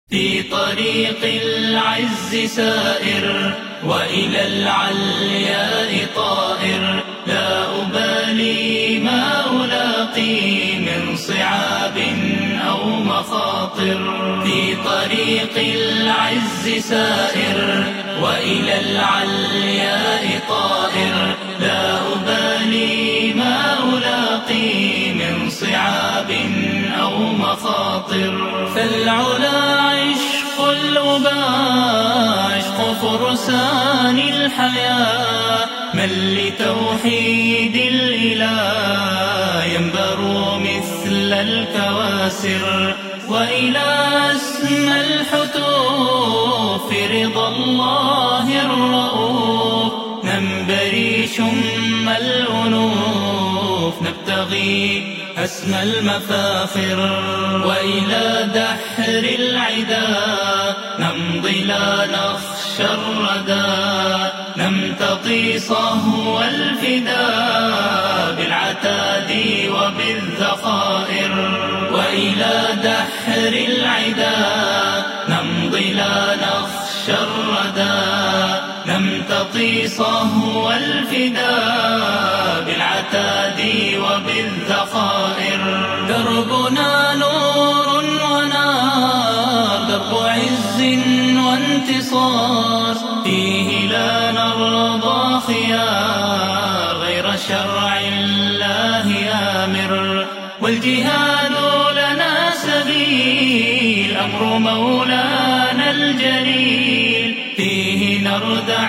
في طريق العز سائر وإلى العلياء طائر، لا أبالي ما ألاقي من صعاب أو مخاطر. في طريق العز سائر وإلى العلياء طائر، لا أبالي ما ألاقي من صعاب أو مخاطر. فالعلا عشق الأباء، عشق فرسان الحياة، من لتوحيد الإله ينبر مثل الكواسر. وإلى أسمى الحتوف رضا الله الرؤوف، ننبري شم الأنوف نبتغي أسمى المفاخر. وإلى دحر العدا نمضي لا نخشى الردى، نمتطي صهو الفداء بالعتاد وبالذخائر. وإلى دحر العدا نمضي لا نخشى الردى، نمتطي صهو الفداء بالعتاد وبالذخائر. دربنا نور ونار، درب عز وانتصار، فيه لا نرضى خيار غير شرع الله آمر. والجهاد لنا سبيل، أمر مولانا الجليل، فيه نردع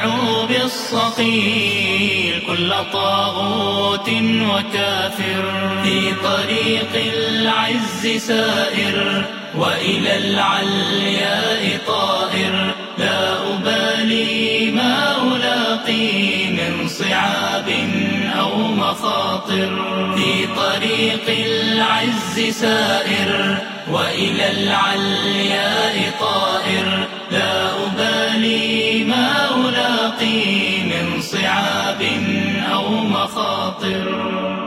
بالصقيل كل طاغوت وكافر. في طريق العز سائر وإلى العلياء طائر، لا أبالي ما ألاقي من صعاب أو مخاطر. في طريق العز سائر وإلى العلياء طائر، لا أبالي ما ألاقي من صعاب أو مخاطر.